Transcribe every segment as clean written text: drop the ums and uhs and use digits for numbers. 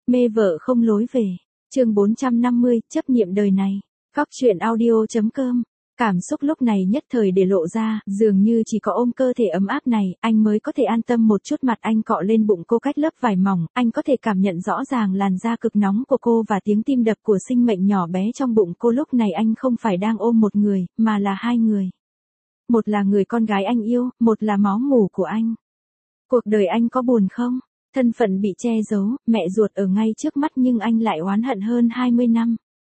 Mê vợ không lối về. Chương 450, chấp niệm đời này. Cóc truyện audio.com. Cảm xúc lúc này nhất thời để lộ ra, dường như chỉ có ôm cơ thể ấm áp này, anh mới có thể an tâm một chút. Mặt anh cọ lên bụng cô cách lớp vải mỏng, anh có thể cảm nhận rõ ràng làn da cực nóng của cô và tiếng tim đập của sinh mệnh nhỏ bé trong bụng cô. Lúc này anh không phải đang ôm một người, mà là hai người. Một là người con gái anh yêu, một là máu mủ của anh. Cuộc đời anh có buồn không? Thân phận bị che giấu, mẹ ruột ở ngay trước mắt nhưng anh lại oán hận hơn 20 năm.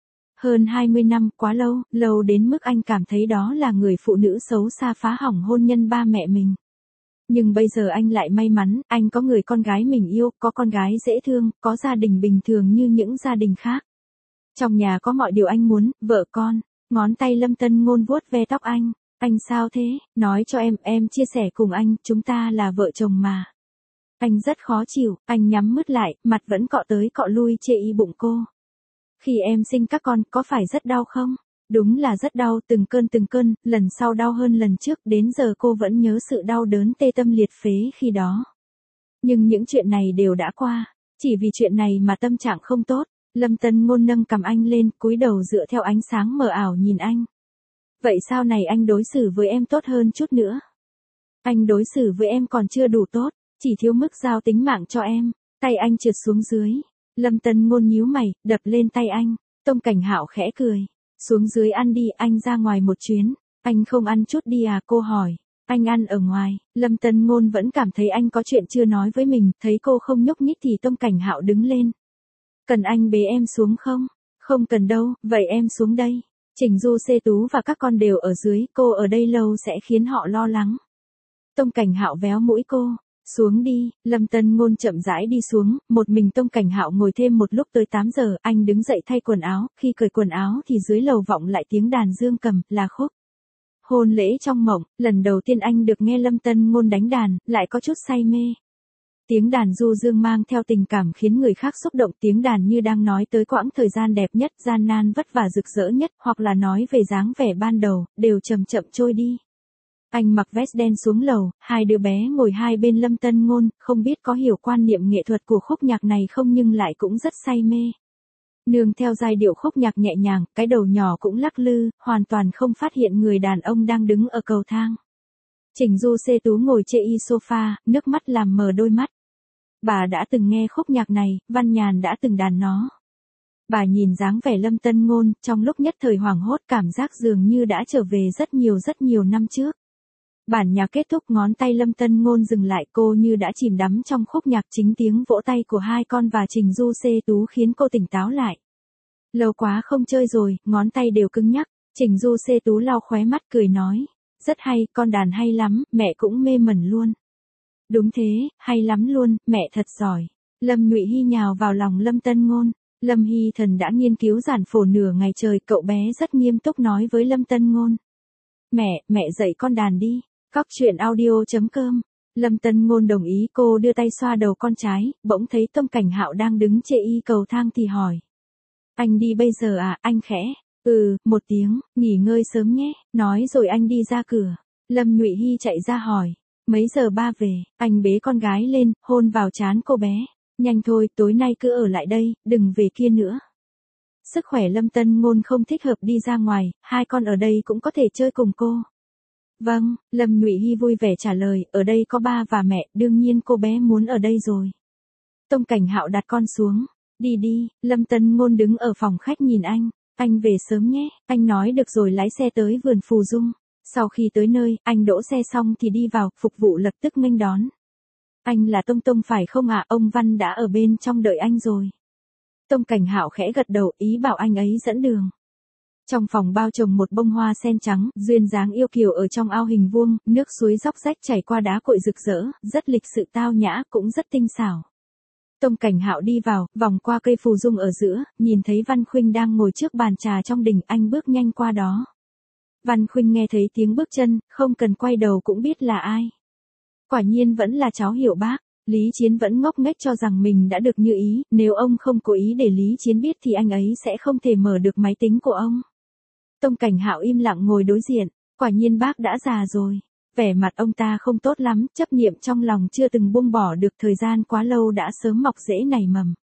Hơn 20 năm, quá lâu, lâu đến mức anh cảm thấy đó là người phụ nữ xấu xa phá hỏng hôn nhân ba mẹ mình. Nhưng bây giờ anh lại may mắn, anh có người con gái mình yêu, có con gái dễ thương, có gia đình bình thường như những gia đình khác. Trong nhà có mọi điều anh muốn, vợ con. Ngón tay Lâm Tân Ngôn vuốt ve tóc anh. Anh sao thế? Nói cho em chia sẻ cùng anh, chúng ta là vợ chồng mà. Anh rất khó chịu, anh nhắm mắt lại, mặt vẫn cọ tới cọ lui chê y bụng cô. Khi em sinh các con, có phải rất đau không? Đúng là rất đau, từng cơn, lần sau đau hơn lần trước, đến giờ cô vẫn nhớ sự đau đớn tê tâm liệt phế khi đó. Nhưng những chuyện này đều đã qua, chỉ vì chuyện này mà tâm trạng không tốt. Lâm Tân Ngôn nâng cằm anh lên, cúi đầu dựa theo ánh sáng mờ ảo nhìn anh. Vậy sau này anh đối xử với em tốt hơn chút nữa. Anh đối xử với em còn chưa đủ tốt, chỉ thiếu mức giao tính mạng cho em. Tay anh trượt xuống dưới. Lâm Tân Ngôn nhíu mày, đập lên tay anh. Tông Cảnh Hạo khẽ cười. Xuống dưới ăn đi, anh ra ngoài một chuyến. Anh không ăn chút đi à, cô hỏi. Anh ăn ở ngoài. Lâm Tân Ngôn vẫn cảm thấy anh có chuyện chưa nói với mình. Thấy cô không nhúc nhích thì Tông Cảnh Hạo đứng lên. Cần anh bế em xuống không? Không cần đâu, vậy em xuống đây. Trình Du Xê Tú và các con đều ở dưới, cô ở đây lâu sẽ khiến họ lo lắng. Tông Cảnh Hạo véo mũi cô. Xuống đi, Lâm Tân Ngôn chậm rãi đi xuống, một mình Tông Cảnh Hạo ngồi thêm một lúc tới 8 giờ, anh đứng dậy thay quần áo, khi cởi quần áo thì dưới lầu vọng lại tiếng đàn dương cầm, là khúc. Hôn lễ trong mộng, lần đầu tiên anh được nghe Lâm Tân Ngôn đánh đàn, lại có chút say mê. Tiếng đàn du dương mang theo tình cảm khiến người khác xúc động, tiếng đàn như đang nói tới quãng thời gian đẹp nhất, gian nan vất vả rực rỡ nhất, hoặc là nói về dáng vẻ ban đầu, đều chậm chậm trôi đi. Anh mặc vest đen xuống lầu, hai đứa bé ngồi hai bên Lâm Tân Ngôn, không biết có hiểu quan niệm nghệ thuật của khúc nhạc này không nhưng lại cũng rất say mê. Nương theo giai điệu khúc nhạc nhẹ nhàng, cái đầu nhỏ cũng lắc lư, hoàn toàn không phát hiện người đàn ông đang đứng ở cầu thang. Trình Du Xê Tú ngồi chê y sofa, nước mắt làm mờ đôi mắt. Bà đã từng nghe khúc nhạc này, Văn Nhàn đã từng đàn nó. Bà nhìn dáng vẻ Lâm Tân Ngôn, trong lúc nhất thời hoảng hốt cảm giác dường như đã trở về rất nhiều năm trước. Bản nhạc kết thúc, ngón tay Lâm Tân Ngôn dừng lại, cô như đã chìm đắm trong khúc nhạc, chính tiếng vỗ tay của hai con và Trình Du Xê Tú khiến cô tỉnh táo lại. Lâu quá không chơi rồi, ngón tay đều cứng nhắc. Trình Du Xê Tú lau khóe mắt cười nói. Rất hay, con đàn hay lắm, mẹ cũng mê mẩn luôn. Đúng thế, hay lắm luôn, mẹ thật giỏi. Lâm Nhụy Hy nhào vào lòng Lâm Tân Ngôn. Lâm Hy Thần đã nghiên cứu giản phổ nửa ngày trời, cậu bé rất nghiêm túc nói với Lâm Tân Ngôn. Mẹ dạy con đàn đi. Cóc truyện audio.com. Lâm Tân Ngôn đồng ý, cô đưa tay xoa đầu con trai, bỗng thấy Tông Cảnh Hạo đang đứng chê y cầu thang thì hỏi. Anh đi bây giờ à, anh khẽ. Một tiếng, nghỉ ngơi sớm nhé, nói rồi anh đi ra cửa. Lâm Nhụy Hy chạy ra hỏi. Mấy giờ ba về? Anh bế con gái lên, hôn vào trán cô bé. Nhanh thôi, tối nay cứ ở lại đây, đừng về kia nữa. Sức khỏe Lâm Tân Ngôn không thích hợp đi ra ngoài, hai con ở đây cũng có thể chơi cùng cô. Vâng, Lâm Nhụy Hy vui vẻ trả lời, ở đây có ba và mẹ, đương nhiên cô bé muốn ở đây rồi. Tông Cảnh Hạo đặt con xuống. Đi, Lâm Tân Ngôn đứng ở phòng khách nhìn anh về sớm nhé, anh nói được rồi lái xe tới vườn Phù Dung. Sau khi tới nơi, anh đỗ xe xong thì đi vào, phục vụ lập tức nghênh đón. Anh là Tông phải không ạ? Ông Văn đã ở bên trong đợi anh rồi. Tông Cảnh Hạo khẽ gật đầu, ý bảo anh ấy dẫn đường. Trong phòng bao trồng một bông hoa sen trắng, duyên dáng yêu kiều ở trong ao hình vuông, nước suối róc rách chảy qua đá cội rực rỡ, rất lịch sự tao nhã, cũng rất tinh xảo. Tông Cảnh Hạo đi vào, vòng qua cây phù dung ở giữa, nhìn thấy Văn Khuynh đang ngồi trước bàn trà trong đình, anh bước nhanh qua đó. Văn Khuynh nghe thấy tiếng bước chân, không cần quay đầu cũng biết là ai. Quả nhiên vẫn là cháu Hiểu Bác. Lý Chiến vẫn ngốc nghếch cho rằng mình đã được như ý, nếu ông không cố ý để Lý Chiến biết thì anh ấy sẽ không thể mở được máy tính của ông. Tông Cảnh Hạo im lặng ngồi đối diện, quả nhiên bác đã già rồi. Vẻ mặt ông ta không tốt lắm, chấp niệm trong lòng chưa từng buông bỏ được, thời gian quá lâu đã sớm mọc rễ nảy mầm.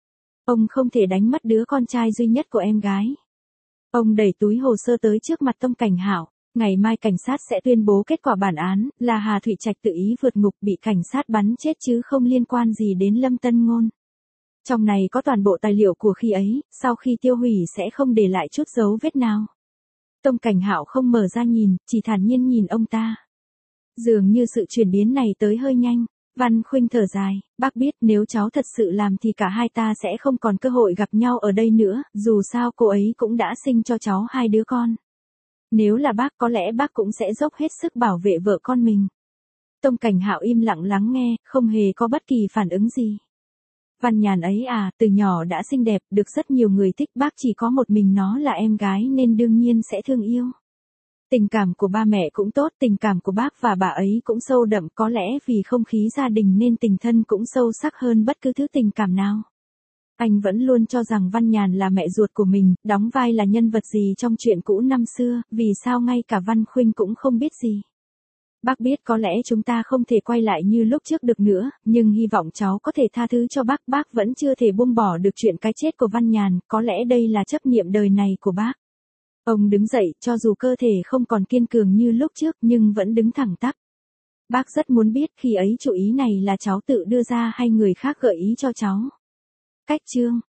Ông không thể đánh mất đứa con trai duy nhất của em gái. Ông đẩy túi hồ sơ tới trước mặt Tông Cảnh Hạo. Ngày mai cảnh sát sẽ tuyên bố kết quả bản án, là Hà Thụy Trạch tự ý vượt ngục bị cảnh sát bắn chết chứ không liên quan gì đến Lâm Tân Ngôn. Trong này có toàn bộ tài liệu của khi ấy, sau khi tiêu hủy sẽ không để lại chút dấu vết nào. Tông Cảnh Hạo không mở ra nhìn, chỉ thản nhiên nhìn ông ta. Dường như sự chuyển biến này tới hơi nhanh. Văn Khuynh thở dài, bác biết nếu cháu thật sự làm thì cả hai ta sẽ không còn cơ hội gặp nhau ở đây nữa, dù sao cô ấy cũng đã sinh cho cháu 2 đứa con. Nếu là bác có lẽ bác cũng sẽ dốc hết sức bảo vệ vợ con mình. Tông Cảnh Hạo im lặng lắng nghe, không hề có bất kỳ phản ứng gì. Văn Nhàn ấy à, từ nhỏ đã xinh đẹp, được rất nhiều người thích, bác chỉ có một mình nó là em gái nên đương nhiên sẽ thương yêu. Tình cảm của ba mẹ cũng tốt, tình cảm của bác và bà ấy cũng sâu đậm, có lẽ vì không khí gia đình nên tình thân cũng sâu sắc hơn bất cứ thứ tình cảm nào. Anh vẫn luôn cho rằng Văn Nhàn là mẹ ruột của mình, đóng vai là nhân vật gì trong chuyện cũ năm xưa, vì sao ngay cả Văn Khuynh cũng không biết gì. Bác biết có lẽ chúng ta không thể quay lại như lúc trước được nữa, nhưng hy vọng cháu có thể tha thứ cho bác vẫn chưa thể buông bỏ được chuyện cái chết của Văn Nhàn, có lẽ đây là chấp niệm đời này của bác. Ông đứng dậy, cho dù cơ thể không còn kiên cường như lúc trước nhưng vẫn đứng thẳng tắp. Bác rất muốn biết khi ấy chủ ý này là cháu tự đưa ra hay người khác gợi ý cho cháu. Cách chương